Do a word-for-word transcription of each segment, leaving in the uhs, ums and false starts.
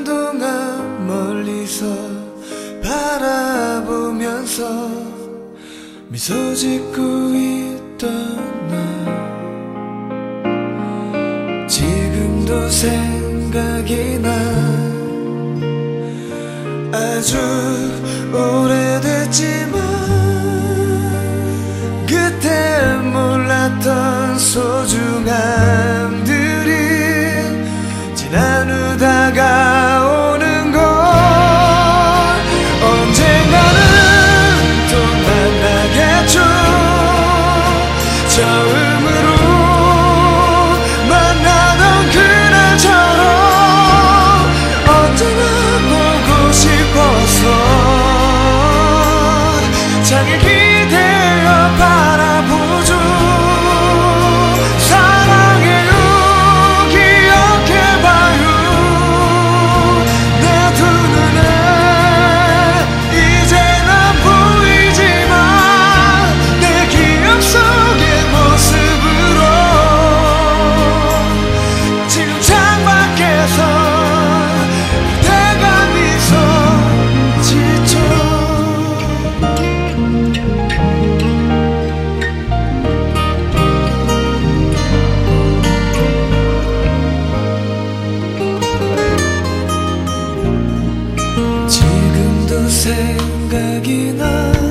한동안 멀리서 바라보면서 미소 짓고 있던 나, 지금도 생각이 나. 아주 오래됐지만 그때 몰랐던 소중함들이 지난 후 다가오는 걸. 언젠가는 또 만나겠죠. 처음으로 만나던 그날처럼 언제나 보고 싶어서 장에 기대어 바라보죠. 사랑해요, 기억해봐요. 내 두 눈에 이제 난 보이지만 내 기억 속의 모습으로 지금 창밖에서 그대가 미소 짓죠. 지금도 생각이 나.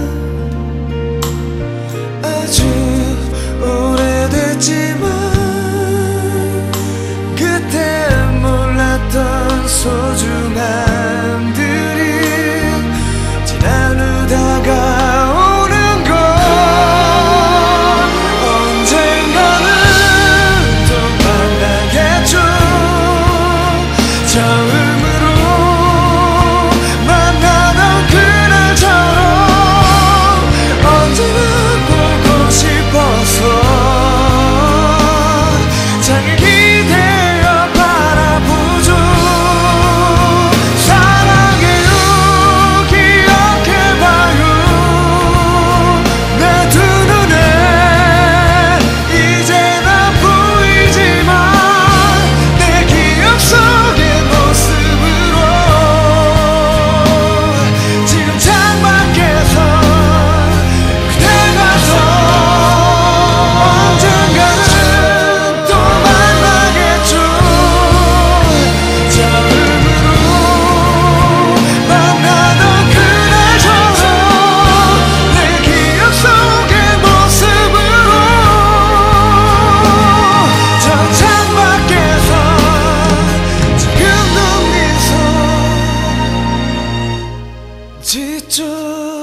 아주 오래됐지만 그때 몰랐던 소중함들이 지난 후 다가오는 걸. 언젠가는 또 만나겠죠. 처음으로 만나던 그날처럼 언제나 보고 싶어서 장에 기대어 바라보죠. 사랑해요, 기억해봐요. 내 두 눈에 이제 난 보이지만 내 기억 속의 모습으로 지금 창밖에서 그대가 서 언젠가는 또 만나겠죠. 처음으로 만나던 그날처럼 내 기억 속의 모습으로 저 창밖에서 지금도 미소 짓죠.